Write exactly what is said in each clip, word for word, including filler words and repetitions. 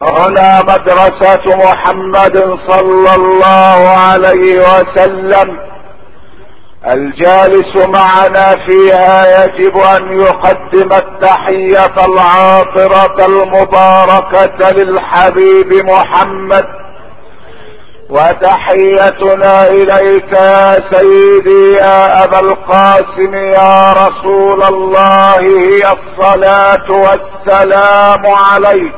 هنا مدرسة محمد صلى الله عليه وسلم، الجالس معنا فيها يجب ان يقدم التحية العاطرة المباركة للحبيب محمد. وتحيتنا اليك يا سيدي يا ابا القاسم يا رسول الله هي الصلاة والسلام عليك.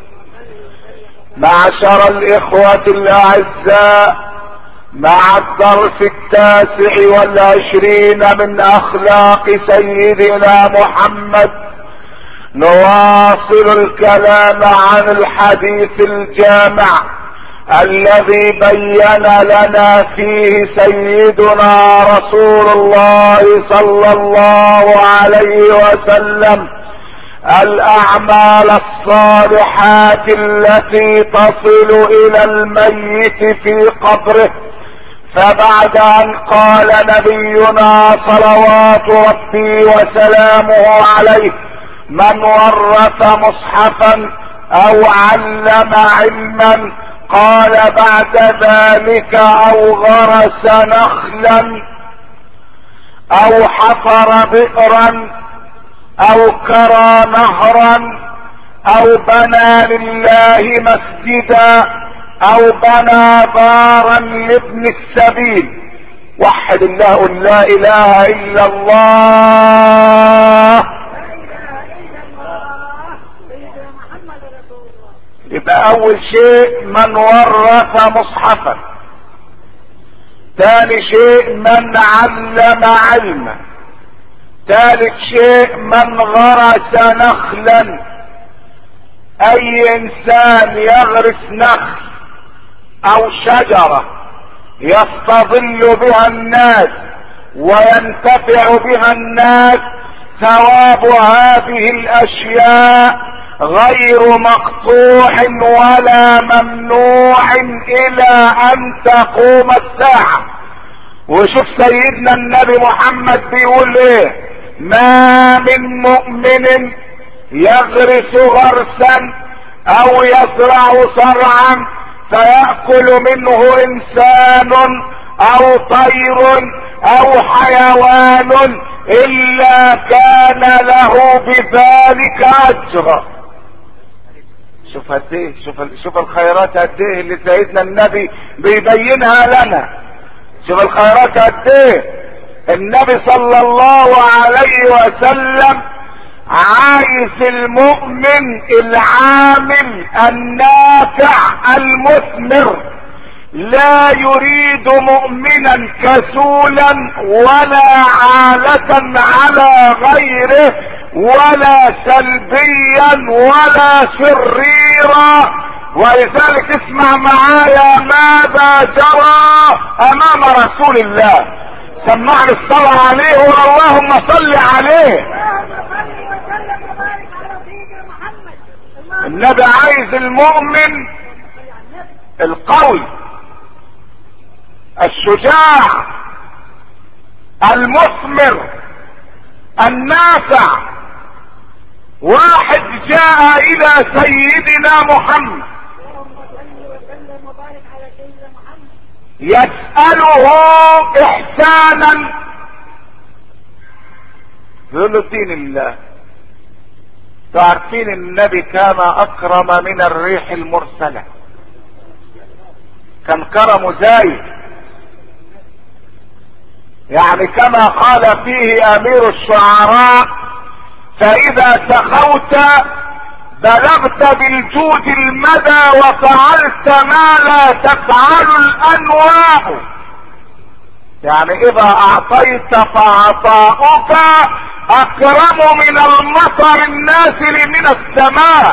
معشر الاخوة الاعزاء، مع الدرس التاسع والعشرين من اخلاق سيدنا محمد نواصل الكلام عن الحديث الجامع الذي بين لنا فيه سيدنا رسول الله صلى الله عليه وسلم الاعمال الصالحات التي تصل الى الميت في قبره. فبعد ان قال نبينا صلوات ربي وسلامه عليه: من ورث مصحفا او علم علما، قال بعد ذلك: او غرس نخلا او حفر بئرا او كرى نهرا او بنى لله مسجدا او بنى دارا لابن السبيل. وحد الله، قل لا اله الا الله. يبقى اول شيء من ورث مصحفا، ثاني شيء من علم علما، ثالث شيء من غرس نخلا. اي انسان يغرس نخل او شجرة يستظل بها الناس وينتفع بها الناس، ثواب هذه الاشياء غير مقطوع ولا ممنوع الى ان تقوم الساعة. وشوف سيدنا النبي محمد بيقول ايه: ما من مؤمن يغرس غرسا او يزرع زرعا فيأكل منه انسان او طير او حيوان الا كان له بذلك اجر. شوف قد ايه، شوف شوف الخيرات قد ايه اللي سيدنا النبي بيبينها لنا. شوف الخيرات قد ايه. النبي صلى الله عليه وسلم عايز المؤمن العامل النافع المثمر، لا يريد مؤمنا كسولا ولا عالة على غيره ولا سلبيا ولا شريرا. ولذلك اسمع معايا ماذا جرى امام رسول الله. سمعني الصلاة عليه اللهم صل عليه. النبي عايز المؤمن القوي الشجاع المثمر النافع. واحد جاء الى سيدنا محمد يسأله احسانا، يقول له دين الله. تعرفين النبي كان اكرم من الريح المرسلة، كان كرمه زايد، يعني كما قال فيه امير الشعراء: فاذا سخوت بلغت بالجود المدى وفعلت ما لا تفعل الانواع. يعني اذا اعطيت فعطاؤك اكرم من المطر النازل من السماء،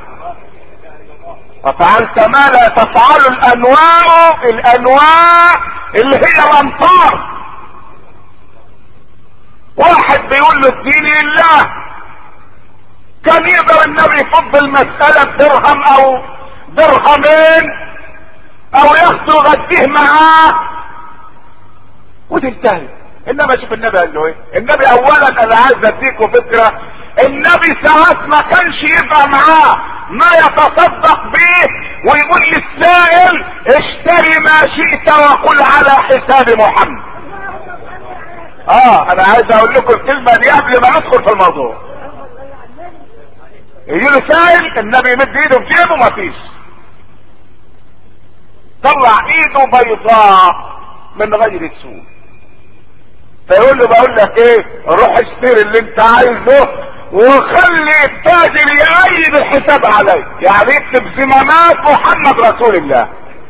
وفعلت ما لا تفعل الانواع. الانواع اللي هي الامطار. واحد بيقول له اديني الله، كان يقدر النبي يفضل مسألة درهم او درهمين او ياخده يغديه معاه وتنتهي. انما شوف النبي قال له ايه. النبي اولا انا عايز اديكم فكرة، النبي ساعات ما كانش يبقى معاه ما يتصدق به ويقول للسائل اشتري ما شئت وقل على حساب محمد. اه انا عايز اقول لكم الكلمة دي قبل ما ندخل في الموضوع. يجي له سائل النبي يمد ايده في جيبه مفيش، طلع ايده بيضاء من غير سوء، فيقول له بقول لك ايه، روح اشتري اللي انت عايزه وخلي التاجر يعيد الحساب عليه، يعني يكتب زمامات محمد رسول الله،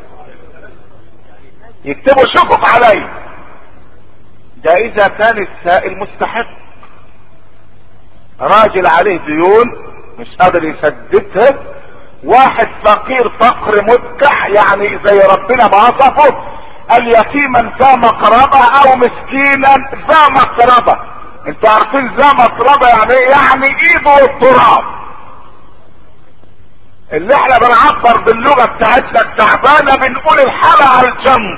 يكتبوا شكك عليه. ده اذا كان السائل مستحق، راجل عليه ديون مش قادر يسددها، واحد فقير فقر مدكح يعني زي ربنا ما وصفه، اليتيما ذا مقربة او مسكينا ذا مقربة. انتوا عارفين ذا مقربة يعني ايه؟ يعني ايده التراب، اللي احنا بنعبر باللغة بتاعتنا التعبانة بنقول الحالة على الجنب.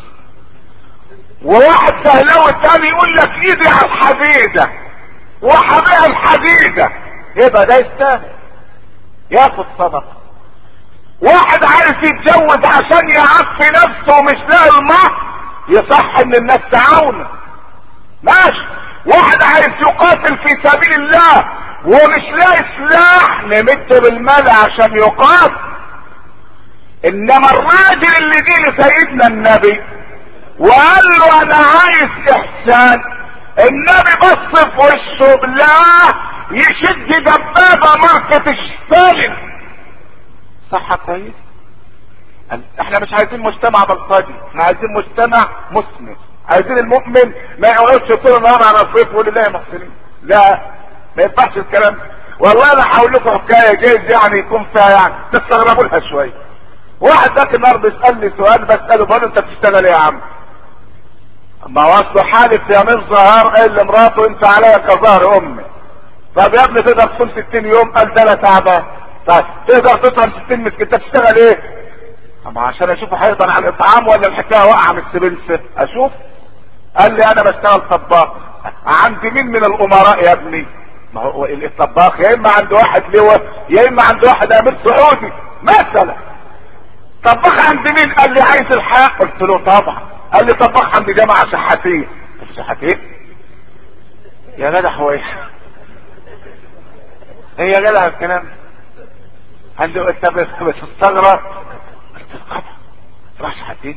وواحد سهلاوي تاني يقول لك ايدي على الحديدة وحبيع الحديدة، يبقى ده يستاهل ياخد صدقة. واحد عايز يتجوز عشان يعفي نفسه ومش لاقي المهر، يصح ان الناس تعاونه ماشي. واحد عايز يقاتل في سبيل الله ومش لاقي سلاح، نمد بالمال عشان يقاتل. انما الراجل اللي جه لسيدنا النبي وقال له انا عايز احسان، النبي بص في وشه بالله يشد دبابه ماركه ستالين. صح كويس؟ احنا مش عايزين مجتمع بلطجي، احنا عايزين مجتمع مسلم، عايزين المؤمن ما يقعدش طول النهار على الصيف ويقول لله محسنين، لا ما ينفعش الكلام. والله انا هقول لكم حكايه جايز يعني يكون فيها يعني تستغربوا لها شويه. واحد ذاك النهار بيسالني سؤال، بساله بقول له انت بتشتغل ايه يا عم؟ ما هو اصله حالف يا من ظهر قال لمراته انت عليا كظهر امي. طب يا ابني تقدر تصوم ستين يوم؟ قال ده انا تعبان. طيب تقدر تطعم ستين مسكين؟ انت بتشتغل ايه؟ اما عشان اشوفه هيقدر على الاطعام ولا الحكايه واقعه من السبنسه اشوف. قال لي انا بشتغل طباخ. عند مين من الامراء يا ابني؟ ما هو الطباخ يا اما عند واحد لواء يا اما عند واحد امير سعودي مثلا. طباخ عند مين؟ قال لي عايز الحق. قلت له طبعا. قال لي طباخ عند جماعه شحاتين. شحاتين يا جدع هو ايه؟ هي يا جدع الكلام قال له انت بتستغرب؟ قلت له طبعا راح شحاتين.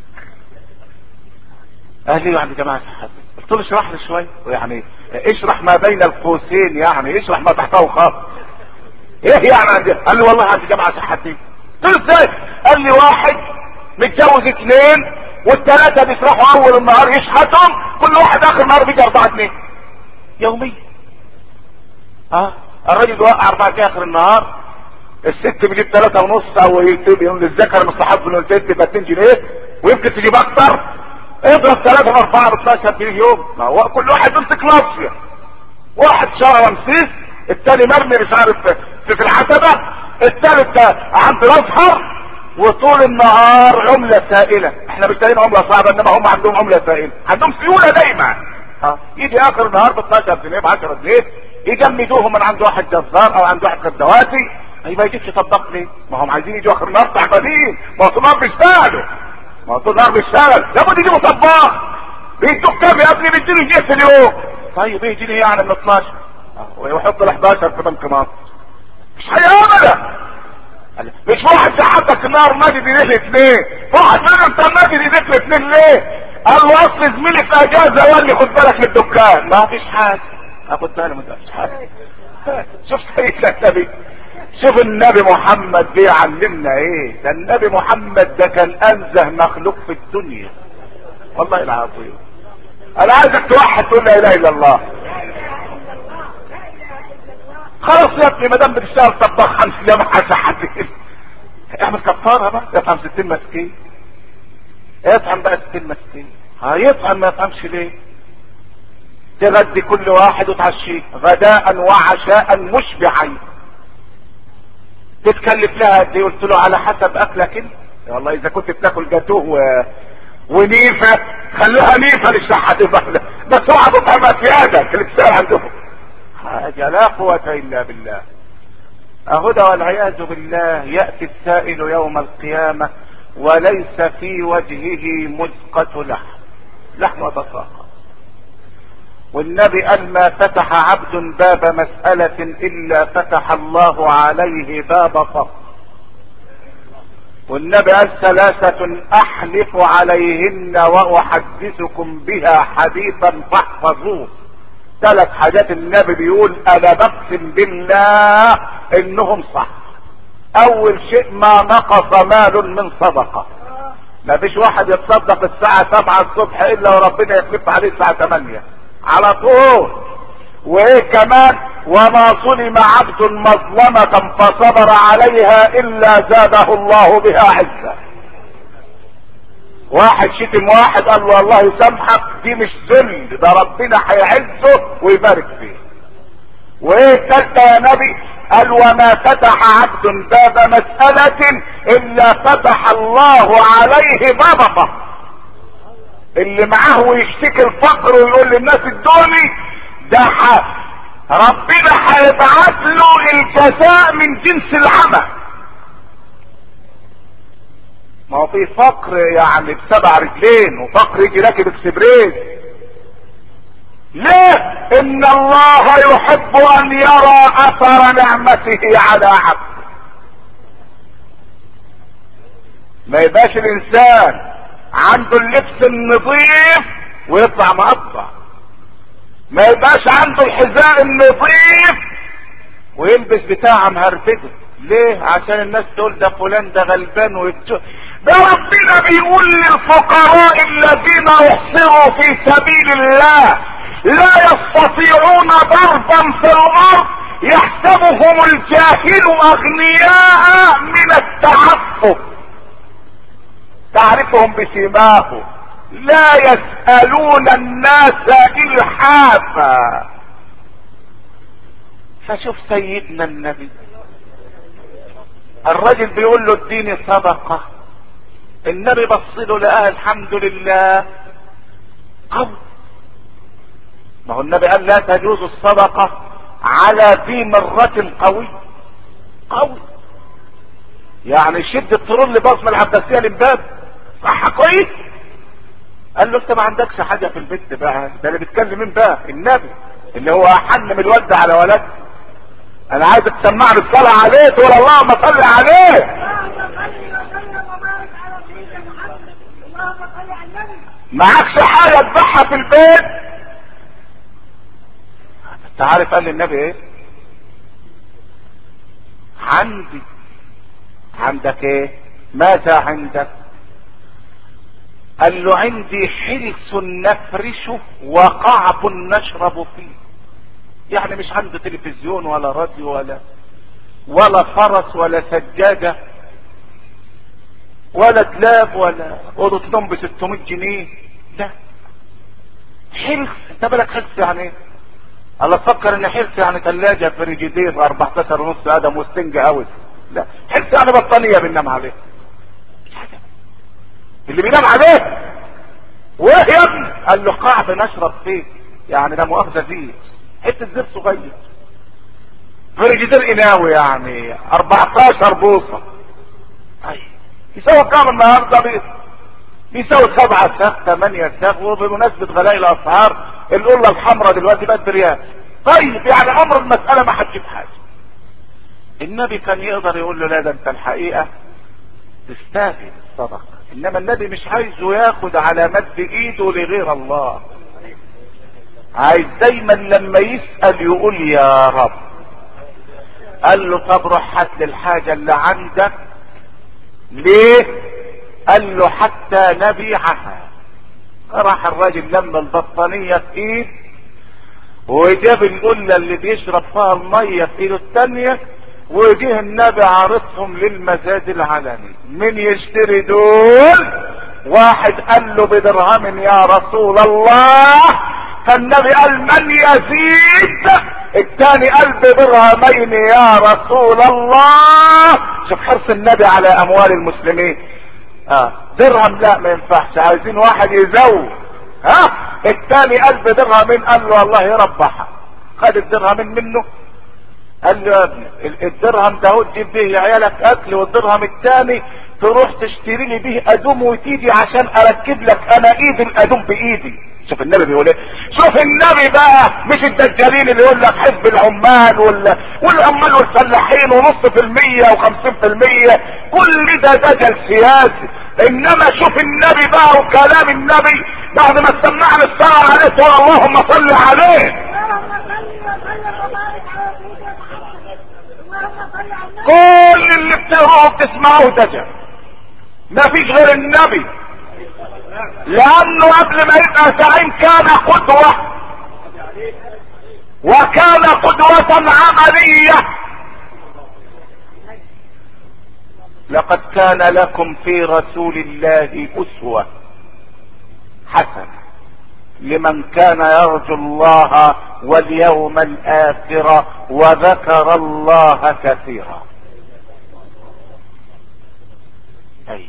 قال لي عند جماعه شحاتين. قلت له اشرح لي شويه، يعني اشرح ما بين القوسين، يعني اشرح ما تحته خط. ايه يعني عندي؟ قال لي والله عند جماعه شحاتين. قلت له ازاي؟ قال لي واحد متجوز اثنين والثلاثه بيسرحوا اول النهار يشحتهم، كل واحد اخر النهار بيجي اربعه جنيه يوميا. اه الراجل وقع اربعه جنيه اخر النهار، الست بتجيب ثلاثه ونص او يقول للذكر مستحب من الست تبقى اتنين جنيه ويمكن تجيب اكتر. اضرب ثلاثه في اربعه ب اتناشر جنيه يوم. ما هو كل واحد يمسك ناصيه، واحد شهر رمسيس، الثاني مرمي مش عارف في العتبه، الثالث ده عند الازهر، وطول النهار عمله سائله. احنا مش لاقيين عمله صعبه، انما هم عندهم عمله سائله، عندهم سيوله دايما. ها يجي اخر النهار ب اتناشر جنيه ب عشرة جنيه يجمدوهم من عند واحد جزار او عند واحد خدواتي. ما يجيبش طباخ ليه؟ ما هم عايزين يجوا اخر النهار تعبانين، ما هو طول النهار بيشتغلوا، ما هو طول النهار بيشتغل، لابد يجيبوا طباخ. بيدوك كام يا ابني؟ بيديني جنيه في اليوم. طيب ايه جنيه يعني من اتناشر؟ ويحط ال احداشر في بنك مصر. مش هيعملها. مش واحد شحتك النهار ماجد يديك اثنين، واحد منهم انت ماجد يديك اثنين ليه؟ قال له اصل زميلي في اجازه وقال لي خد بالك من الدكان. ما فيش حاجه، اخد بالي ما فيش حاجه. شوف سيدنا النبي، شوف النبي محمد بيعلمنا ايه. ده النبي محمد ده كان انزه مخلوق في الدنيا والله العظيم. انا عايزك توحد تقول لا اله الا الله. خلاص يا ابني ما دام بتشتغل طباخ خمس جماعه شحاتين، اعمل كفاره بقى، يطعم ستين مسكين، يطعم بقى ستين مسكين. هيطعم ما يطعمش ليه؟ تغدي كل واحد وتعشيه غداء وعشاء مشبعين. تتكلف لها قد ايه؟ قلت له على حسب اكلك انت. والله اذا كنت بتاكل جاتوه و... ونيفه خلوها نيفه للشحاتين بس اوعى تطعمها في يدك اللي بتشتغل عندهم. حاجه لا قوه الا بالله. اهدى والعياذ بالله يأتي السائل يوم القيامة وليس في وجهه مزقة لحم، لحم بصاقة. والنبي قال ما فتح عبد باب مسألة الا فتح الله عليه باب فقر. والنبي قال ثلاثة احلف عليهن واحدثكم بها حديثا فاحفظوه. ثلاث حاجات النبي بيقول انا بقسم بالله انهم صح. اول شيء ما نقص مال من صدقة. ما فيش واحد يتصدق الساعة سبعة الصبح الا وربنا يخلف عليه الساعة ثمانية على طول. وايه كمان؟ وما ظلم عبد مظلمة فصبر عليها الا زاده الله بها عزة. واحد شتم واحد قال له الله يسامحك، دي مش ذل، ده ربنا هيعزه ويبارك فيه. وايه الثالثة يا نبي؟ قال وما فتح عبد باب مسألة الا فتح الله عليه باب فقر. اللي معاه ويشتكي الفقر ويقول للناس ادوني، ده حق ربنا هيبعت له الجزاء من جنس العمل. ما هو في فقر يعني بسبع رجلين وفقر يجي راكب اكسبريس. ليه؟ ان الله يحب ان يرى اثر نعمته على عبده. ما يبقاش الانسان عنده اللبس النظيف ويطلع مقطع. ما يبقاش عنده الحذاء النظيف ويلبس بتاع مهرفده. ليه؟ عشان الناس تقول ده فلان ده غلبان ويتشو. ده ربنا بيقول للفقراء الذين احصروا في سبيل الله لا يستطيعون ضربا في الارض يحسبهم الجاهل اغنياء من التعفف تعرفهم بسيماهم لا يسألون الناس إلحافا. فشوف سيدنا النبي الرجل بيقول له اديني صدقة، النبي بص له لقاه الحمد لله قوي. ما هو النبي قال لا تجوز الصدقة على ذي مرة قوي. قوي يعني شد الطرون لبصم العباسية للباب صح كويس. قال له انت ما عندكش حاجة في البيت بقى، ده اللي بيتكلم مين بقى؟ النبي اللي هو احن من الولد على ولد. انا عايزك تسمعني الصلاة عليه تقول اللهم صل عليه. معكش حاجة تبيعها في البيت؟ انت عارف قال للنبي ايه؟ عندي. عندك ايه؟ ماذا عندك؟ قال له عندي حرص نفرشه وقعب نشرب فيه. يعني مش عنده تلفزيون ولا راديو ولا ولا فرس ولا سجادة ولا دلاب ولا اوضه نوم ب ستمية جنيه. لا حرص. انت بالك حرص يعني ايه؟ الله تفكر ان حرص يعني ثلاجة فريجيدير اربعتاشر ونص ادم وستنج هاوس. لا حرص يعني بطانية بننام عليه. اللي بينام عليه وايه يا ابني؟ قال له قعب نشرب فيه. يعني ده مؤاخذة دي حتة زر صغير فريجيدير قناوي يعني اربعتاشر بوصة. اي يساوي كام النهارده؟ بيت بيساوي سبعة ساق ثمانية ساق. وبمناسبة غلاء الاسعار القلة الحمراء دلوقتي بقت بريال. طيب يعني امر المسألة ما هتجيب حاجة. النبي كان يقدر يقول له لا ده انت الحقيقة تستاهل الصدقة، انما النبي مش عايزه ياخد على مد ايده لغير الله. عايز دايما لما يسأل يقول يا رب. قال له طب روح هات لي الحاجة اللي عندك. ليه؟ قال له حتى نبيعها. راح الراجل لما البطانية في ايد وجاب القلة اللي بيشرب فيها المية في ايده التانية وجه النبي عارضهم للمزاد العلني. من يشتري دول؟ واحد قال له بدرهم يا رسول الله، فالنبي قال من يزيد؟ الثاني قال بدرهمين يا رسول الله. شوف حرص النبي على اموال المسلمين. اه درهم لا ما ينفعش، عايزين واحد يزود. ها الثاني قال بدرهمين، قال له الله يربحها. خد الدرهمين منه قال له يا ابني الدرهم ده تجيب به لعيالك اكل، والدرهم الثاني تروح تشتري لي به ادوم وتيجي عشان اركب لك انا ايد الادوم بايدي. شوف النبي بيقول ايه، شوف النبي بقى، مش الدجالين اللي يقول لك حزب العمال ولا والعمال والفلاحين ونص في المية وخمسين في المية، كل ده دجل سياسي. انما شوف النبي بقى وكلام النبي بعد ما سمعنا الصلاة عليه تقول اللهم صل عليه. كل اللي بتقروه بتسمعوه دجل، ما فيش غير النبي، لانه قبل ما يبقى زعيم كان قدوة، وكان قدوة عملية. لقد كان لكم في رسول الله اسوة حسنة لمن كان يرجو الله واليوم الاخر وذكر الله كثيرا. اي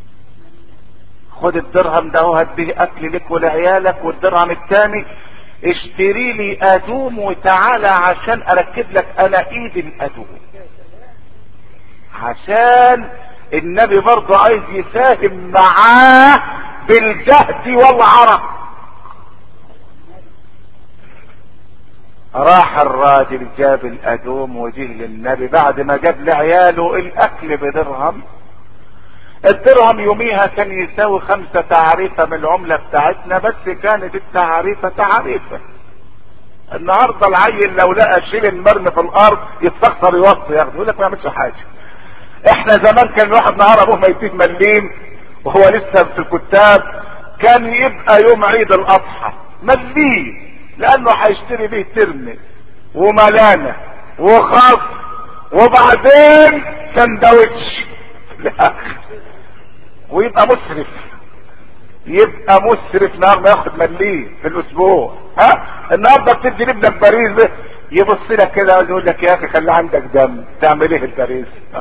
خد الدرهم ده وهات به اكل لك ولعيالك، والدرهم الثاني اشتري لي ادوم وتعالى عشان اركب لك انا ايد الادوم. عشان النبي برضه عايز يساهم معاه بالجهد والعرق. راح الراجل جاب الادوم وجه للنبي بعد ما جاب لعياله الاكل بدرهم. الدرهم يوميها كان يساوي خمسة تعريفة من العملة بتاعتنا، بس كانت التعريفة تعريفة. النهاردة العيل لو لقى شيلن مرمي في الارض يتفخر يوصي ياخده، يقول لك ما يعملش حاجة. احنا زمان كان الواحد نهار ابوه ما يديه مليم وهو لسه في الكتاب، كان يبقى يوم عيد الاضحى مليم، لانه هيشتري بيه ترمي وملانة وخاص وبعدين سندوتش ويبقى مسرف، يبقى مسرف نهار ما ياخد مليم في الاسبوع. ها النهارده بتدي لابنك باريزه يبص لك كده يقول لك يا اخي خلي عندك دم، تعمل ايه الباريز؟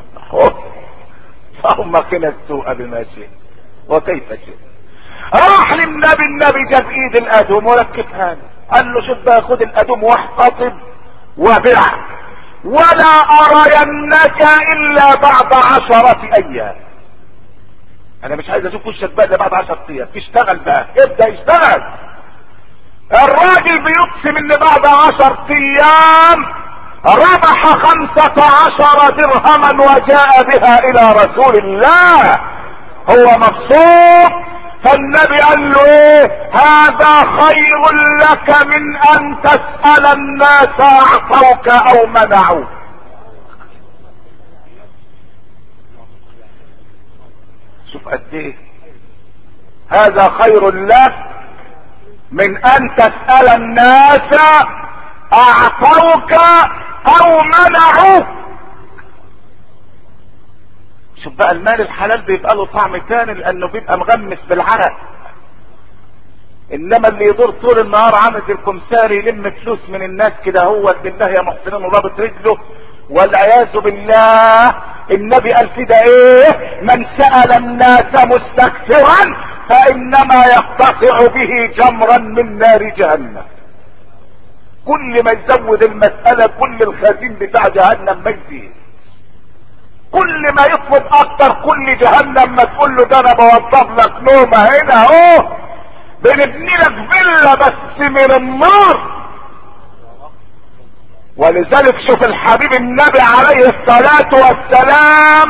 فهم كنا السوء بما شئ وكيف شئ. راح للنبي، النبي جاب ايد الادوم وركبها له، قال له شوف بقى خد الادوم واحتطب وبيع، ولا ارينك الا بعد عشرة ايام. انا مش عايز اشوف وشك بقى بعد عشرة ايام، اشتغل بقى، ابدا اشتغل. الراجل بيقسم ان بعد عشر ايام ربح خمسة عشر درهما وجاء بها الى رسول الله، هو مبسوط. فالنبي قال له ايه، هذا خير لك من ان تسأل الناس اعطوك او منعوك. شوف قد ايه، هذا خير لك من ان تسأل الناس اعطوك او منعوك. شوف بقى المال الحلال بيبقى له طعم تاني لانه بيبقى مغمس بالعرق، انما اللي يدور طول النهار عامل الكمساري يلم فلوس من الناس كده هو بالله يا محسنين ورابط رجله والعياذ بالله. النبي قال كده ايه، من سأل الناس مستكثرا فانما يقتطع به جمرا من نار جهنم. كل ما يزود المسألة كل الخزين بتاع جهنم ما يزيد، كل ما يطلب اكتر كل جهنم ما تقول له ده انا بوضب لك نومة هنا اهو، بنبني لك فيلا بس من النار. ولذلك شوف الحبيب النبي عليه الصلاة والسلام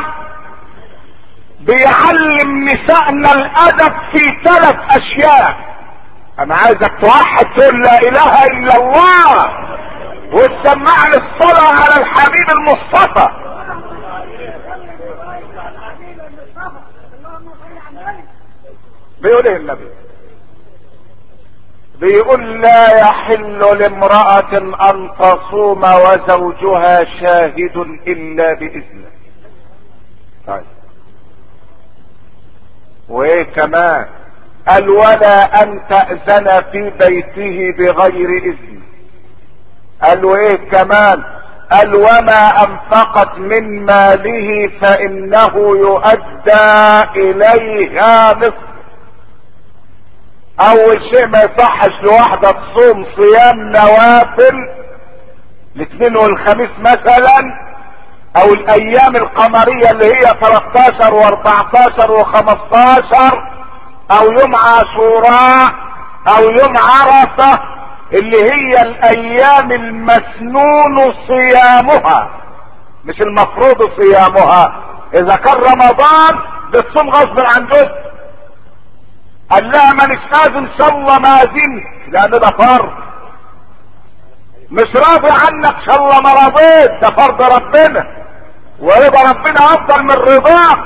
بيعلم نسائنا الادب في ثلاث اشياء. انا عايزك توحد تقول لا اله الا الله وتسمعني الصلاة على الحبيب المصطفى. بيقول ايه النبي؟ بيقول لا يحل لامرأة ان تصوم وزوجها شاهد الا باذنه. طيب وايه كمان؟ قال ولا ان تأذن في بيته بغير اذن. قال وايه كمان؟ قال وما انفقت من ماله فانه يؤدى اليها نصف. اول شيء ما يصحش لواحدة تصوم صيام نوافل الاثنين والخميس مثلا، او الايام القمرية اللي هي تلتاشر واربعتاشر وخمستاشر، او يوم عاشوراء، او يوم عرفة، اللي هي الايام المسنون صيامها مش المفروض صيامها. اذا كان رمضان بتصوم غصب عن جزء، قال لها مانيش قادر ان شاء الله ما زنت لان ده فرض، مش راضي عنك ان شاء الله ما رضيت، ده فرض ربنا ورضا ربنا افضل من رضاك.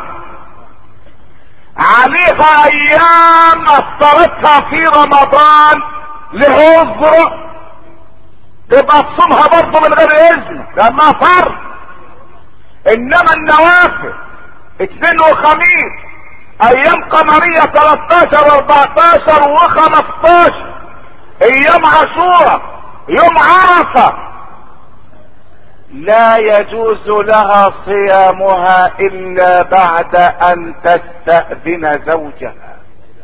عليها ايام افطرتها في رمضان لعذر تبقى تصومها برضه من غير اذن لانها فرض. انما النوافل اثنين وخميس، ايام قمرية تلتاشر واربعتاشر وخمستاشر، ايام عاشوراء، يوم عرفة، لا يجوز لها صيامها الا بعد ان تستأذن زوجها.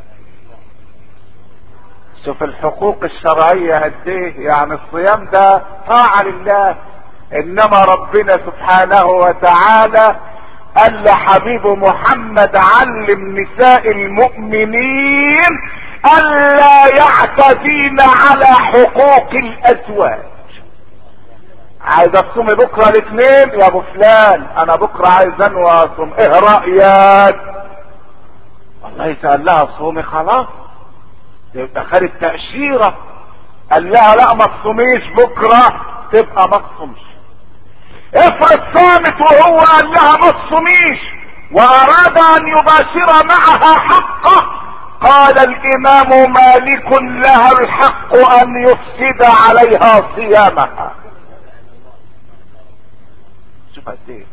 شوف الحقوق الشرعية قد ايه، يعني الصيام ده طاعة لله، انما ربنا سبحانه وتعالى قال لحبيب محمد علم نساء المؤمنين الا يعتدين على حقوق الازواج. عايز اصومي بكره الاثنين يا ابو فلان، انا بكره عايز انوي اصوم، ايه رايك؟ والله يسأل لها صومي خلاص، يبقى خدت تأشيرة. قال لها لا ما تصوميش بكره، تبقى ما تصومش. افرض صامت وهو قال لها ما تصوميش واراد ان يباشر معها حقه، قال الامام مالك لها الحق ان يفسد عليها صيامها. شوف قد ايه،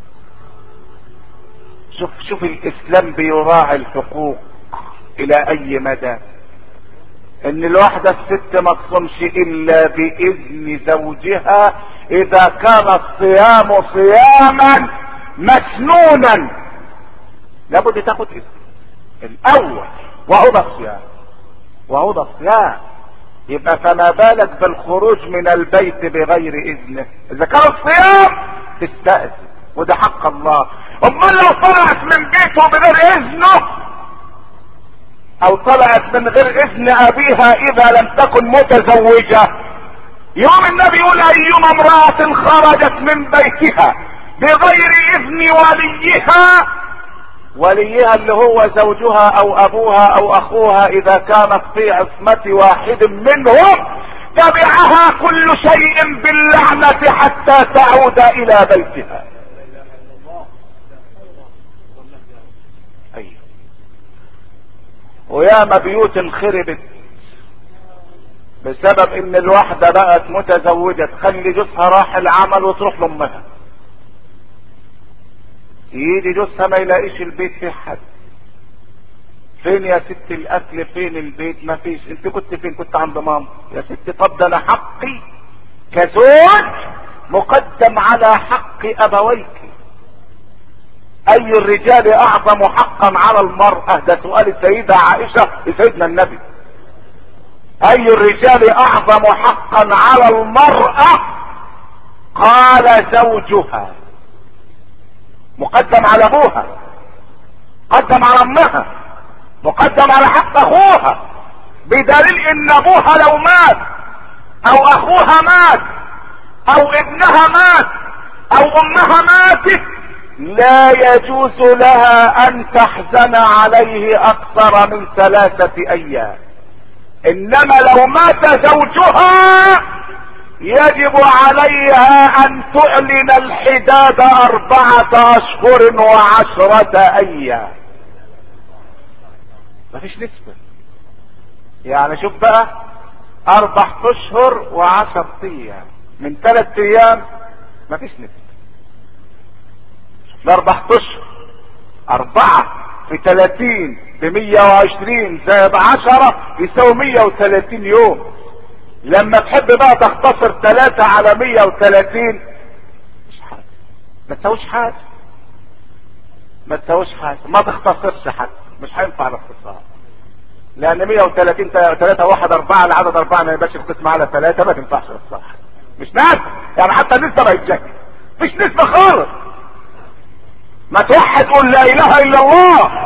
شوف شوف الاسلام بيراعي الحقوق الى اي مدى، ان الواحدة الست ما تصومش الا باذن زوجها اذا كان الصيام صياما مسنونا، لابد تاخد اذن الاول، وهو ده الصيام، وهو ده الصيام. يبقى فما بالك بالخروج من البيت بغير اذنه؟ اذا كان الصيام تستأذن وده حق الله. امال لو طلعت من بيته بغير اذنه او طلعت من غير اذن ابيها اذا لم تكن متزوجة، يوم النبي يقول ايما امرأة خرجت من بيتها بغير اذن وليها، وليها اللي هو زوجها او ابوها او اخوها اذا كانت في عصمة واحد منهم، تبعها كل شيء باللعنة حتى تعود الى بيتها. ايوه، وياما بيوت خربت بسبب ان الواحدة بقت متزوجة تخلي جوزها راح العمل وتروح لامها، يجي جوزها ما يلاقيش البيت فيه حد، فين يا ست الاكل، فين البيت، ما فيش، انت كنت فين؟ كنت عند ماما. يا ست طب ده انا حقي كزوج مقدم على حق ابويك. اي الرجال اعظم حقا على المرأة؟ ده سؤال السيدة عائشة لسيدنا النبي. اي الرجال اعظم حقا على المرأة؟ قال زوجها، مقدم على ابوها، مقدم على امها، مقدم على حق اخوها، بدليل ان ابوها لو مات او اخوها مات او ابنها مات او امها ماتت لا يجوز لها ان تحزن عليه اكثر من ثلاثة ايام. انما لو مات زوجها يجب عليها ان تعلن الحداد اربعة اشهر وعشرة ايام. مفيش نسبة، يعني شوف بقى، اربع اشهر وعشر ايام من ثلاث ايام مفيش نسبة. الاربع اشهر اربعة في ثلاثين بمية وعشرين زائد عشرة يساوي مية وثلاثين يوم. لما تحب بقى تختصر ثلاثة على مية وثلاثين مش حاجة، ما تساويش حاجة، ما تساويش حاجة، ما تختصرش حاجة، مش هينفع الاختصار، لان مية وثلاثين ثلاثة واحد اربعة، العدد اربعة ما يبقاش القسم على ثلاثة، ما تنفعش الصح. مش ناس يعني، حتى النسبة ما يتجاهل، مفيش نسبة خالص. ما توحد قول لا اله الا الله.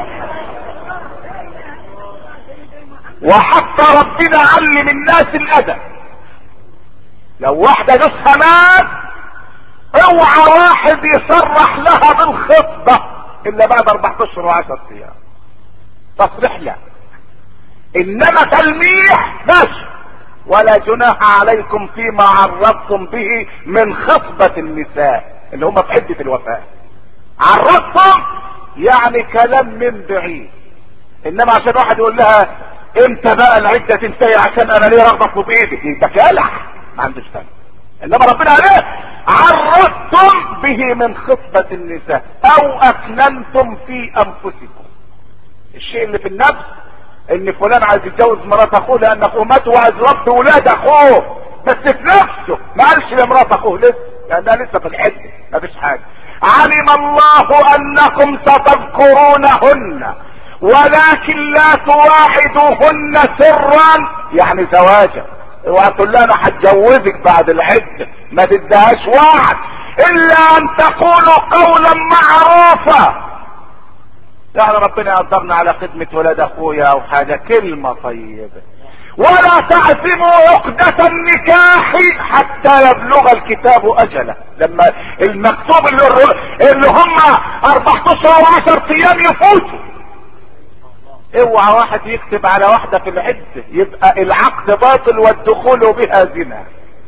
وحتى ربنا علم الناس الادب. لو واحدة جوزها مات اوعى واحد يصرح لها بالخطبة الا بعد اربعة اشهر وعشرة ايام، تصريح لا، انما تلميح ماشي. ولا جناح عليكم فيما عرضتم به من خطبة النساء اللي هم في عدة الوفاة. عرضتم يعني كلام من بعيد، انما عشان واحد يقول لها امتى بقى العدة تنتهي عشان انا ليه رغبة بايدك، يبقى كالح ما عندوش فهم. انما ربنا عليه عرضتم به من خطبة النساء او اكننتم في انفسكم. الشيء اللي في النفس ان فلان عايز يتجوز مرات اخوه لان اخوه مات وعايز رب ولاد اخوه، بس في نفسه ما قالش لمرات اخوه لسه لانها لسه في الحد ما فيش حاجه. علم الله انكم ستذكرونهن ولكن لا تواعدوهن سرا يعني زواجا. اوعى تقول لها انا هتجوزك بعد العده، ما تديهاش وعد الا ان تقولوا قولا معروفا. يعني ربنا يقدرنا على خدمة ولاد اخويا او حاجة، كلمة طيبة. ولا تعزموا عقدة النكاح حتى يبلغ الكتاب اجله. لما المكتوب اللي, اللي هم اربعة اشهر وعشر ايام يفوتوا، اوعى واحد يكتب على واحدة في العدة يبقى العقد باطل والدخول بها زنا.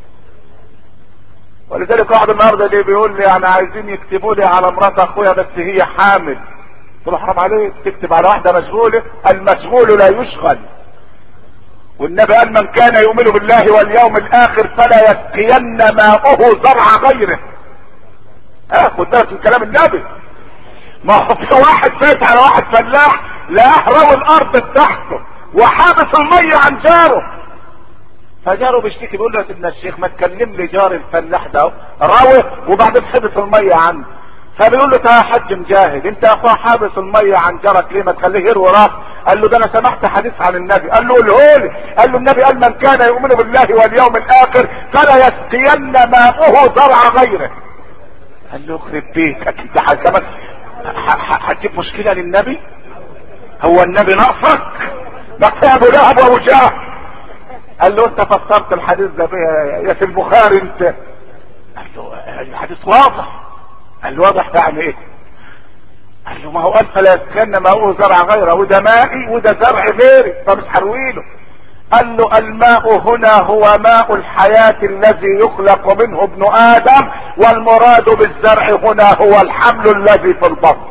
ولذلك واحد النهارده اللي بيقول لي انا عايزين يكتبوا لي على مرات اخويا بس هي حامل، قلت له حرام عليك تكتب على واحدة مشغولة، المشغول لا يشغل. والنبي قال من كان يؤمن بالله واليوم الاخر فلا يسقين ماؤه زرع غيره. ها خد بالك من كلام النبي. ما هو في واحد فات على واحد فلاح لقاه روى الارض بتاعته وحابس المية عن جاره، فجاره بيشتكي بيقول له يا سيدنا الشيخ ما تكلم لي جار الفلاح ده روى وبعدين حبس المية عنه. فبيقول له يا حاج مجاهد انت يا اخويا حابس المية عن جارك ليه ما تخليه يروي راس؟ قال له ده انا سمعت حديث عن النبي. قال له قوله لي. قال له النبي قال من كان يؤمن بالله واليوم الاخر فلا يسقين ماؤه زرع غيره. قال له يخرب بيتك انت حكمت هتجيب مشكلة للنبي؟ هو النبي ناقصك؟ ده ابو لهب وابو جهل. قال له انت فسرت الحديث ده يا في البخاري انت. قال له الحديث واضح. قال له واضح يعني ايه؟ قال له ما هو قال فلا يسكن ماؤه زرع غيره، وده مائي وده زرع غيري فمش هرويله. قال له الماء هنا هو ماء الحياة الذي يخلق منه ابن ادم، والمراد بالزرع هنا هو الحمل الذي في البطن.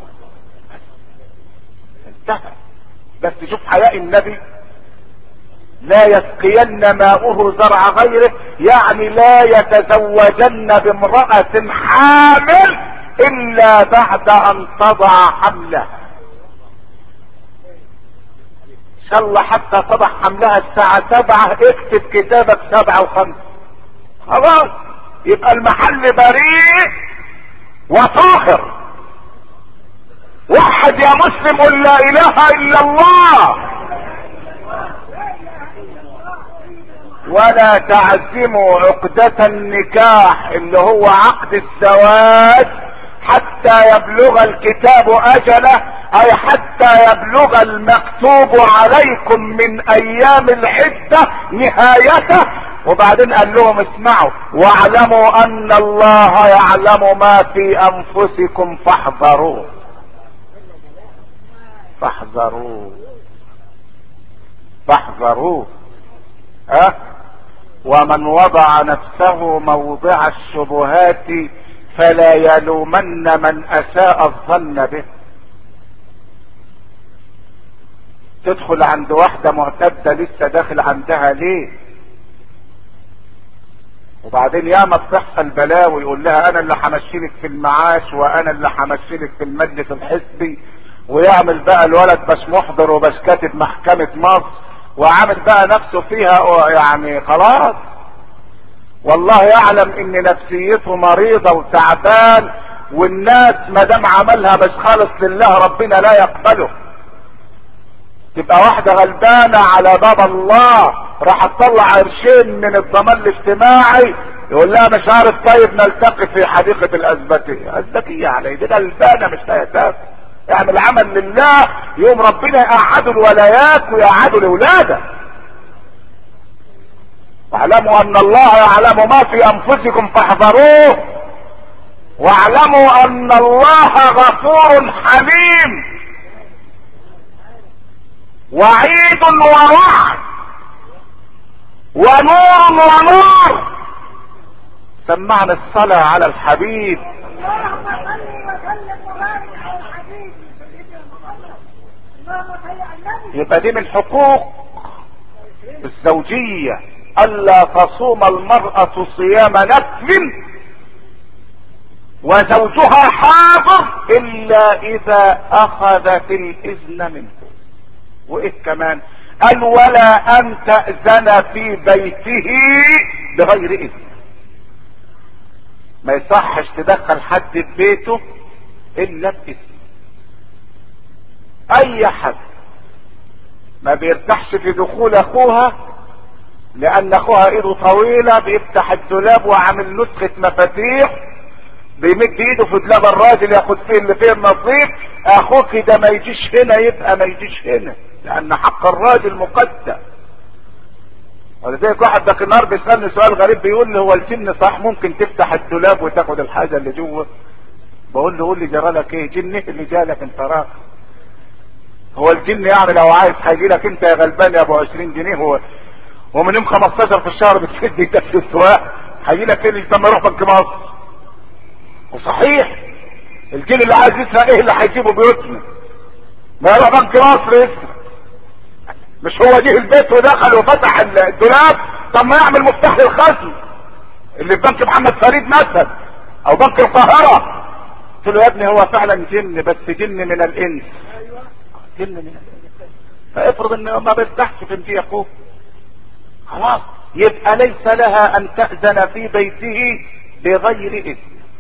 انتهى. بس شوف حياء النبي، لا يسقين ماؤه زرع غيره يعني لا يتزوجن بامرأة حامل الا بعد ان تضع حملها. ان شاء الله حتى تضع حملها الساعة سبعة اكتب كتابك سبعة وخمسة خلاص يبقى المحل بريء وطاهر. وحد يا مسلم قل لا اله الا الله. ولا تعزموا عقدة النكاح اللي هو عقد الزواج حتى يبلغ الكتاب اجله، اي حتى يبلغ المكتوب عليكم من ايام العدة نهايته. وبعدين قال لهم اسمعوا واعلموا ان الله يعلم ما في انفسكم فاحذروه فاحذروه فاحذروه ها. ومن وضع نفسه موضع الشبهات فلا يلومن من اساء الظن به. تدخل عند واحدة معتدة لسه داخل عندها ليه؟ وبعدين ياما بتحصل بلاوي يقول لها انا اللي همشيلك في المعاش وانا اللي همشيلك في المجلس الحزبي، ويعمل بقى الولد باش محضر وباش كاتب محكمة مصر وعامل بقى نفسه فيها يعني خلاص. والله يعلم ان نفسيته مريضة وتعبان، والناس ما دام عملها مش خالص لله ربنا لا يقبله. تبقى واحدة غلبانة على باب الله راح تطلع قرشين من الضمان الاجتماعي يقول لها مش عارف طيب نلتقي في حديقة الازبكية. ازبكية علي دي غلبانة مش هيتاكل. اعمل عمل لله يوم ربنا يقعدوا الولايات ويقعدوا الاولادة. واعلموا ان الله يعلم ما في انفسكم فاحذروه، واعلموا ان الله غفور حليم وعيد ووعد ونور ونور. سمعنا الصلاة على الحبيب. اللهم صل وسلم وبارك على الحبيب سيدنا محمد. اللهم صل على النبي. يبقى دي من حقوق الزوجية الا تصوم المرأة صيام نفل وزوجها حاضر الا اذا اخذت الاذن منه. وايه كمان؟ قال ولا ان تأذن في بيته بغير اذن. ما يصحش تدخل حد في بيته الا باذن. اي حد ما بيرتاحش في دخول اخوها لان اخوها ايده طويلة بيفتح الدولاب وعامل نسخة مفاتيح بيمد ايده في دولاب الراجل ياخد فيه اللي فيه النصيب. اخوك ده ما يجيش هنا يبقى ما يجيش هنا لان حق الراجل مقدم. ولذلك واحد ذاك النهار بيسألني سؤال غريب بيقول لي هو الجن صح ممكن تفتح الدولاب وتاخد الحاجة اللي جوه؟ بقول له قول لي جرالك ايه؟ جن ايه اللي جالك انت راك؟ هو الجن يعني لو عايز هيجي لك انت يا غلبان يا ابو عشرين جنيه هو ومن يوم خمستاشر في الشهر بتسد ايدك في السواق هيجي لك ايه لما يروح بنك مصر؟ وصحيح الجن اللي عايز يسرق ايه اللي هيجيبه بيوتنا؟ ما يروح بنك مصر يسرق. مش هو جه البيت ودخل وفتح الدولاب؟ طب ما يعمل مفتاح للخزن اللي في بنك محمد فريد مثلا او بنك القاهرة. قلت له يا ابني هو فعلا جن بس جن من الانس. جن من الانس. فافرض انه ما بيرتاحش في انتي اخوه خلاص يبقى ليس لها ان تأذن في بيته بغير اذن.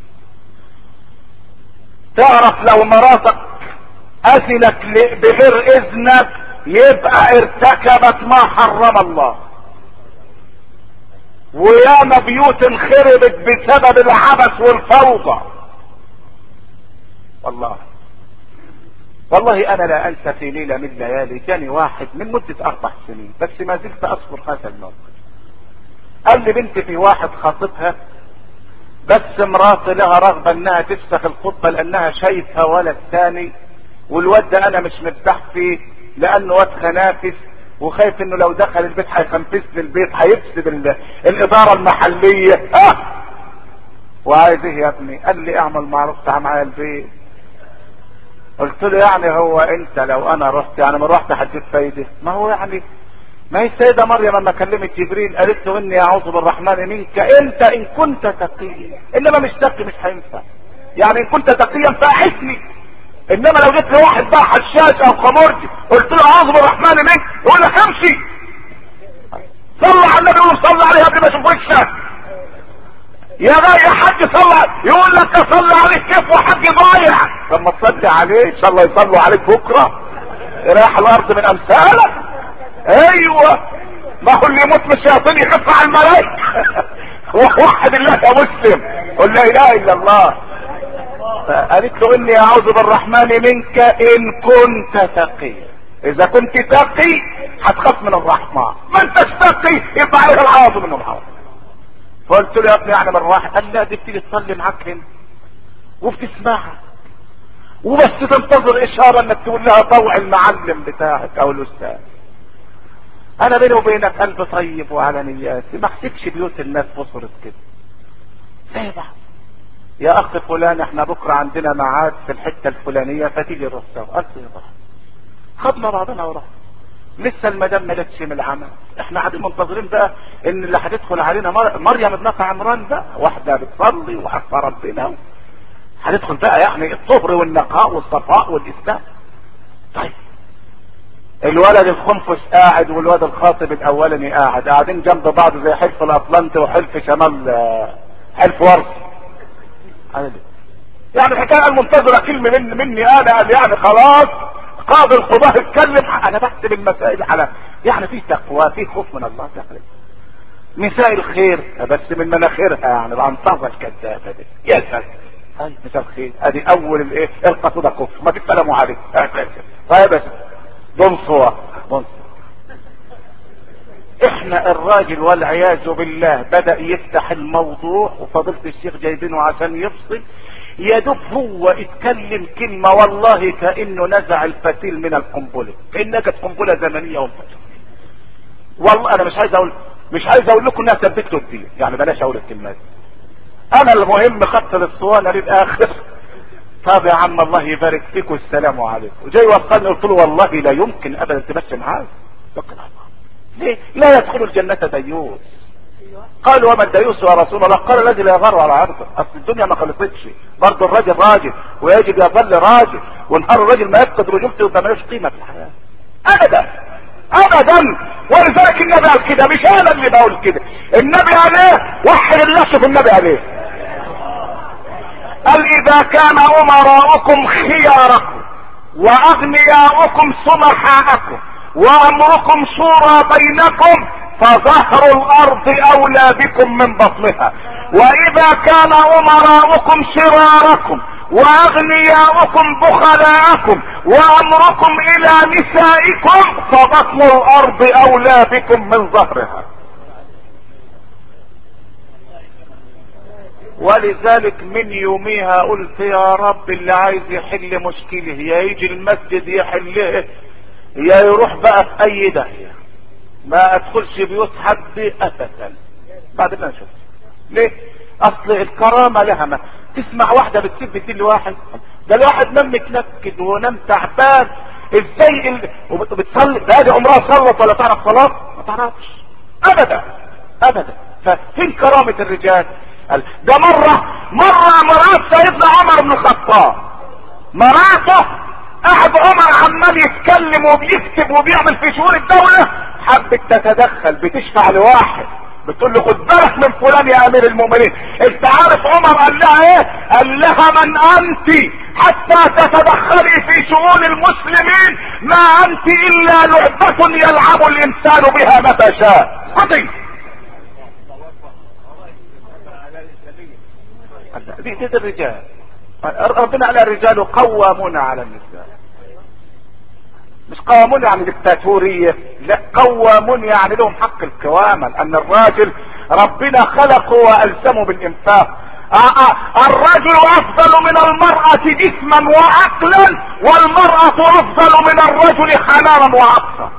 تعرف لو مراتك اذنت بغير اذنك يبقى ارتكبت ما حرم الله. وياما بيوت انخربت بسبب العبث والفوضى. والله والله انا لا انسى في ليلة من الليالي جاني واحد من مدة اربع سنين بس ما زلت اذكر هذا الموقف. قال لي بنتي في واحد خاطبها بس مراتي لها رغبة انها تفسخ الخطبة لانها شايفها ولد ثاني والواد ده انا مش مرتاح فيه لانه واد خنافس وخايف انه لو دخل البيت هيخنفس لي البيت هيفسد الادارة المحلية. اه وعايز ايه يا ابني؟ قال لي اعمل معروف تعال معايا البيت. قلت له يعني هو انت لو انا رحت يعني ما رحت هتجيب فايدة؟ ما هو يعني ما هي السيدة مريم لما كلمت جبريل قالت له اني اعوذ بالرحمن منك انت ان كنت تقيا. انما مش تقي مش هينفع. يعني ان كنت تقيا فاحسني. انما لو جيت لواحد بقى حشاش او خمرجي قلت له اعوذ بالرحمن منك يقول لك امشي. صلى على النبي وصلى عليه قبل ما اشوف وشك. يا غاية يا حاج صلى يقول لك اصلي عليك كيف وحاج ضايع؟ طب ما تصلي عليه ان شاء الله يصلوا عليك بكره رايح الارض من امثالك. ايوه ما هو اللي يموت من الشياطين يخف على الملائكه. وحد الله يا مسلم قل لا اله الا الله. فقالت له اني اعوذ بالرحمن منك ان كنت تقي. اذا كنت تقي هتخاف من الرحمن ما انتش تقي يبقى عليك العوذ من العوذ. فقلت له يا ابني يعني من واحد قال لا دي بتيجي تصلي معاك هنا وبتسمعها وبس تنتظر اشاره انك تقول لها طوع المعلم بتاعك او الاستاذ. انا بيني وبينك قلب طيب وعلى نياتي ما احسبش بيوت الناس وصلت كده زي بعض. يا اخ فلان احنا بكره عندنا ميعاد في الحته الفلانيه فتيجي نروح سوا. قلت يا بعض خدنا بعضنا ورحنا. لسه المدام ما جاتش من العمل احنا قاعدين منتظرين بقى ان اللي هتدخل علينا مر... مريم ابنة عمران بقى واحده بتصلي وعارفه ربنا هتدخل بقى يعني الطهر والنقاء والصفاء والاسلام. طيب الولد الخنفس قاعد والولد الخاطب الاولاني قاعد قاعدين جنب بعض زي حلف الاطلنطي وحلف شمال حلف ورث. يعني الحكايه المنتظره كلمه من مني انا قال يعني خلاص قاضي القضاء اتكلم. انا بحسب المسائل على يعني في تقوى في خوف من الله تعالى. مساء الخير بس من مناخيرها يعني العنطزه الكذابه دي. يا سلام. طيب مساء الخير ادي اول الايه القصيده كفر ما تتكلموا عليه. طيب بس بنصوه بنصوه. احنا الراجل والعياذ بالله بدأ يفتح الموضوع وفضيلة الشيخ جايبينه عشان يفصل، يدوب هو اتكلم كلمة والله كأنه نزع الفتيل من القنبلة، كأنها كانت قنبلة زمنية والفتيل. والله انا مش عايز اقول مش عايز اقول لكم انها ثبتته كتير يعني بلاش اقول الكلمات. انا المهم خدت الاسطوانة للاخر. طب يا عم الله يبارك فيك والسلام عليكم. وجاي وصلني قلت له والله لا يمكن ابدا تمشي معاك. ليه؟ لا يدخل الجنة ديوس. قال وما الديوس يا رسول الله؟ قال الذي لا يغار على عرضه. اصل الدنيا ما خلصتش، برضه الراجل راجل ويجب يظل راجل، ونهار الراجل ما يفقد رجولته يبقى ملوش قيمه في الحياه ابدا ابدا. ولذلك النبي قال كده، مش انا اللي بقول كده، النبي عليه وحد الله. شوف النبي عليه قال اذا كان امراؤكم خياركم واغنياؤكم سمحاءكم وامركم شورى بينكم فظهر الارض اولى بكم من بطنها، واذا كان امراؤكم شراركم واغنياؤكم بخلاءكم وامركم الى نسائكم فبطن الارض اولى بكم من ظهرها. ولذلك من يوميها قلت يا رب اللي عايز يحل مشكله يا يجي المسجد يحله يا يروح بقى في اي داهيه، ما ادخلش بيوت حد ابدا. بعد ما نشوف ليه؟ اصل الكرامه لها ما تسمع واحده بتسيب الدين لواحد، ده الواحد نام متنكد ونام تعبان ازاي ال... وبتصلي ده دي عمرها صلت ولا تعرف صلاه؟ ما تعرفش ابدا ابدا. ففين كرامه الرجال؟ ده مره مره مرات سيدنا عمر بن الخطاب مراته قاعد عمر عمال يتكلم وبيكتب وبيعمل في شؤون الدولة، حبت تتدخل بتشفع لواحد بتقول له خد بالك من فلان يا امير المؤمنين. انت عارف عمر قال لها ايه؟ قال لها من انت حتى تتدخلي في شؤون المسلمين؟ ما انت الا لعبة يلعب الانسان بها متى شاء. خطي دي دي الرجال. ربنا قال الرجال قوامون على النساء، مش قوامون يعني دكتاتورية، لا قوامون يعني لهم حق القوامة، لان الراجل ربنا خلقه والزمه بالانفاق. آه آه الرجل افضل من المرأة جسما وعقلا، والمرأة افضل من الرجل حنانا وعطفا.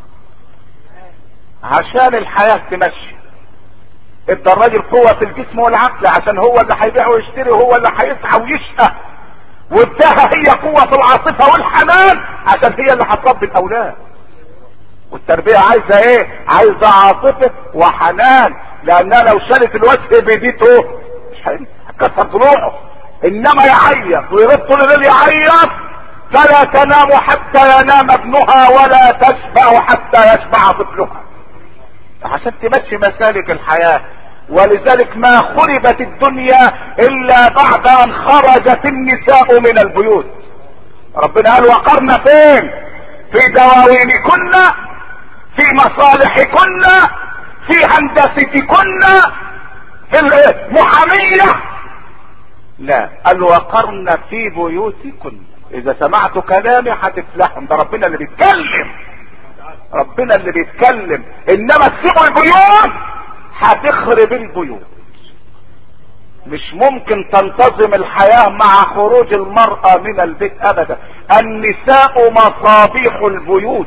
عشان الحياة تمشي ادى الراجل قوة الجسم والعقل عشان هو اللي هيبيع ويشتري وهو اللي هيسعى ويشقى، واداها هي قوة العاطفة والحنان عشان هي اللي هتربي الاولاد. والتربية عايزة ايه؟ عايزة عاطفة وحنان، لانها لو شالت الوجه بيديته مش هتكسر ضلوعه، انما يعيط ويرد طول الليل يعيط فلا تنام حتى ينام ابنها ولا تشبع حتى يشبع طفلها، عشان تمشي مسالك الحياة. ولذلك ما خربت الدنيا الا بعد ان خرجت النساء من البيوت. ربنا قال وقرن فين؟ في دواوينكن، في مصالحكن، في هندستكن، في المحامية. لا قال وقرن في بيوتكن. اذا سمعت كلامي هتفلحهم. ده ربنا اللي بيتكلم، ربنا اللي بيتكلم. انما تسيبوا البيوت هتخرب البيوت. مش ممكن تنتظم الحياة مع خروج المرأة من البيت ابدا. النساء مصابيح البيوت،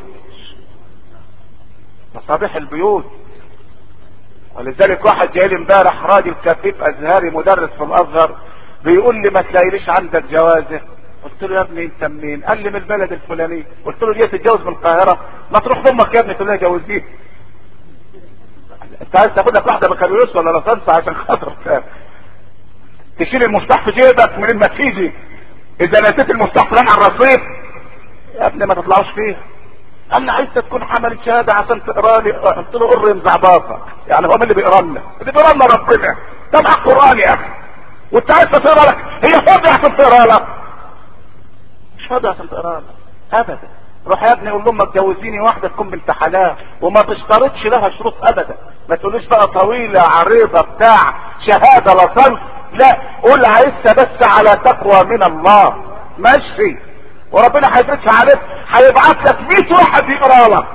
مصابيح البيوت. ولذلك واحد جاي لي امبارح راجل كفيف ازهري مدرس في الازهر بيقول لي ما تلاقيليش عندك جوازه. قلت له يا ابني انت منين؟ قال لي من البلد الفلاني. قلت له ليه تتجوز من القاهره؟ ما تروح لامك يا ابني تقول لها جوزيه. انت عايز تاخد لك واحده بكالوريوس ولا لصنصه عشان خاطر تشيل المفتاح في جيبك منين ما تيجي؟ اذا نسيت المفتاح فلان على الرصيف يا ابني ما تطلعوش فيها. قال لي عايز تكون حملت شهاده عشان تقرا لي. قلت له قر مزعباطك، يعني هو مين اللي بيقرا لنا؟ اللي بيقرا لنا ربنا. تبع القران يا اخي، وانت عايز تقرا لك؟ هي فاضيه عشان تقرا لك؟ مش فاضيه عشان تقرا لك ابدا. روح يا ابني قول لامك جوزيني واحده تكون بنت حلال، وما تشترطش لها شروط ابدا. ما تقولوش بقى طويلة عريضة بتاع شهادة لصنف، لا، قول عايزها بس على تقوى من الله، ماشي، وربنا هيدرسها عليك، هيبعت لك مية واحد يقرا لك،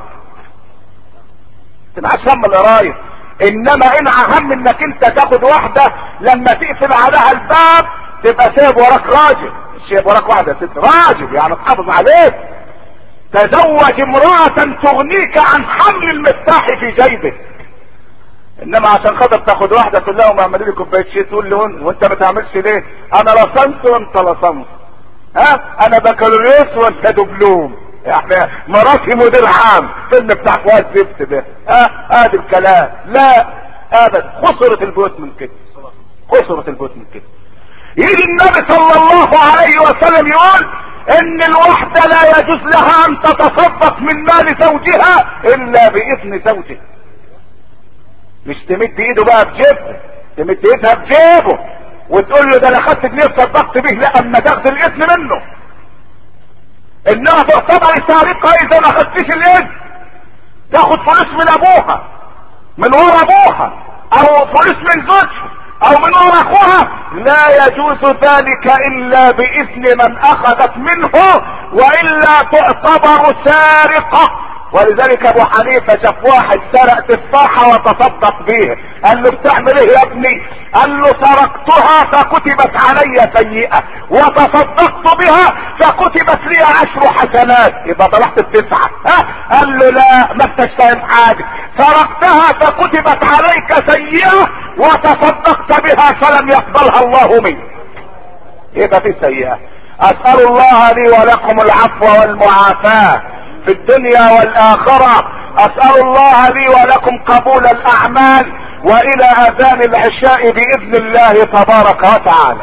تبقاش هم القرايه. انما ان اهم انك انت تاخد واحده لما تقفل عليها الباب تبقى سايب وراك راجل، مش سايب وراك واحده ست، راجل يعني تحافظ عليك. تزوج امرأة تغنيك عن حمل المفتاح في جيبك. انما عشان خاطر تاخد واحده تقول لهم اعملي لي كوبايه شاي، تقول لي وانت ما تعملش ليه؟ انا لصمت وانت لصمت، ها، انا بكالوريوس وانت دبلوم، احنا مراتي مدير عام، فيلم بتاع فؤاد زفت ده، ها، ادي الكلام. لا ابدا، خسرت البيوت من كده، خسرت البيوت من كده. يجي النبي صلى الله عليه وسلم يقول ان الوحده لا يجوز لها ان تتصدق من مال زوجها الا باذن زوجها. مش تمد ايده بقى بجيبه، تمد ايدها بجيبه وتقول له ده انا خدت جنيه صدقت به، لا، اما تاخد الاذن منه. انها تعتبر سارقه اذا ما خدتش الاذن، تاخد فلوس من ابوها، من ورا ابوها، او فلوس من زوجها، او من ورا اخوها، لا يجوز ذلك الا باذن من اخذت منه، والا تعتبر سارقه. ولذلك ابو حنيفه شاف واحد سرق تفاحه وتصدق بيه، قال له بتعمل ايه يا ابني؟ قال له سرقتها فكتبت علي سيئه، وتصدقت بها فكتبت لي عشر حسنات، يبقى طلعت التسعه. ها؟ قال له لا، ما انتش فاهم حاجه، سرقتها فكتبت عليك سيئه وتصدقت بها فلم يقبلها الله منك، يبقى في سيئه. اسال الله لي ولكم العفو والمعافاه في الدنيا والاخرة. اسأل الله لي ولكم قبول الاعمال، والى اذان العشاء باذن الله تبارك وتعالى.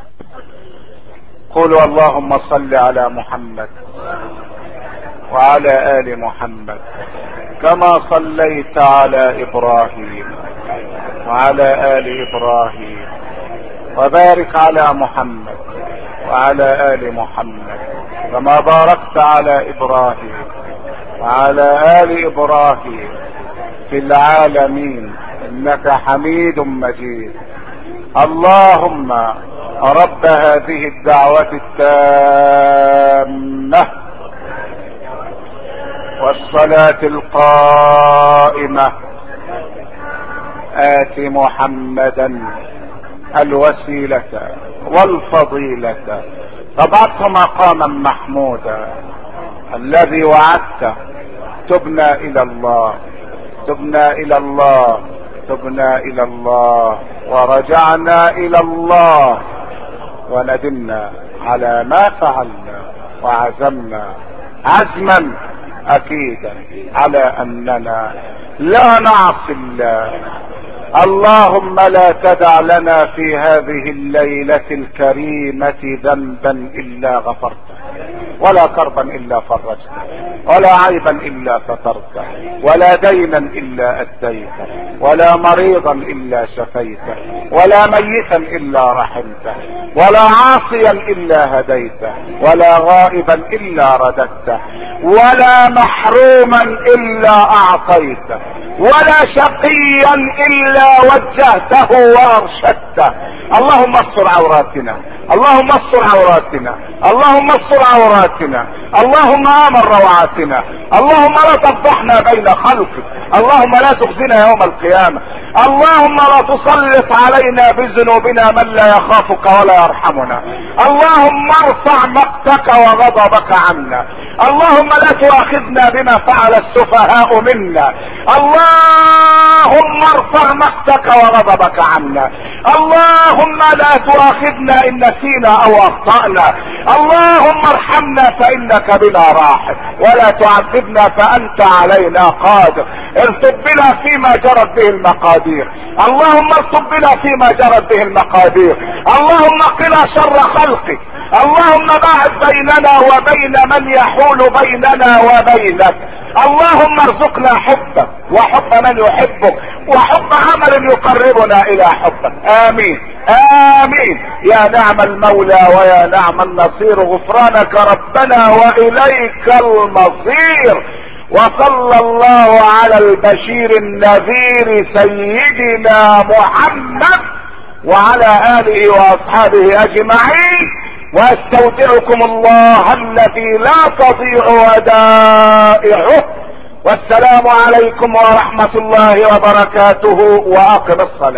قولوا اللهم صل على محمد وعلى ال محمد كما صليت على ابراهيم وعلى ال ابراهيم، وبارك على محمد وعلى ال محمد كما باركت على ابراهيم وعلى ال ابراهيم في العالمين انك حميد مجيد. اللهم رب هذه الدعوة التامة والصلاة القائمة آت محمدا الوسيلة والفضيلة فبعثه مقاما محمودا الذي وعدته. تبنا الى الله، تبنا الى الله، تبنا الى الله، ورجعنا الى الله، وندمنا على ما فعلنا، وعزمنا عزما اكيدا على اننا لا نعصي الله. اللهم لا تدع لنا في هذه الليلة الكريمة ذنبا الا غفرته، ولا كربا الا فرجته، ولا عيبا الا سترته، ولا دينا الا اديته، ولا مريضا الا شفيته، ولا ميتا الا رحمته، ولا عاصيا الا هديته، ولا غائبا الا رددته، ولا محروما الا اعطيته، ولا شقيا الا وجهته وارشدته. اللهم استر عوراتنا، اللهم استر عوراتنا، اللهم استر عوراتنا، اللهم امن روعاتنا، اللهم لا تفضحنا بين خلقك، اللهم لا تخزنا يوم القيامة، اللهم لا تسلط علينا بذنوبنا من لا يخافك ولا يرحمنا، اللهم ارفع مقتك وغضبك عنا، اللهم لا تؤاخذنا بما فعل السفهاء منا، اللهم ارفع مقتك وغضبك عنا، اللهم لا تؤاخذنا ان نسينا او اخطأنا، اللهم ارحمنا فانك بنا راحم، ولا تعذبنا فانت علينا قادر، ارتب بنا فيما جرت به المقادير، اللهم ارتب بنا فيما جرت به المقادير، اللهم قنا شر خلقك، اللهم باعد بيننا وبين من يحول بيننا وبينك، اللهم ارزقنا حبك وحب من يحبك وحب عمل يقربنا الى حبك. امين امين. يا نعم المولى ويا نعم النصير، غفرانك ربنا واليك المصير. وصلى الله على البشير النذير سيدنا محمد وعلى اله واصحابه اجمعين. واستودعكم الله الذي لا تضيع ودائعه، والسلام عليكم ورحمة الله وبركاته، واقم الصلاة.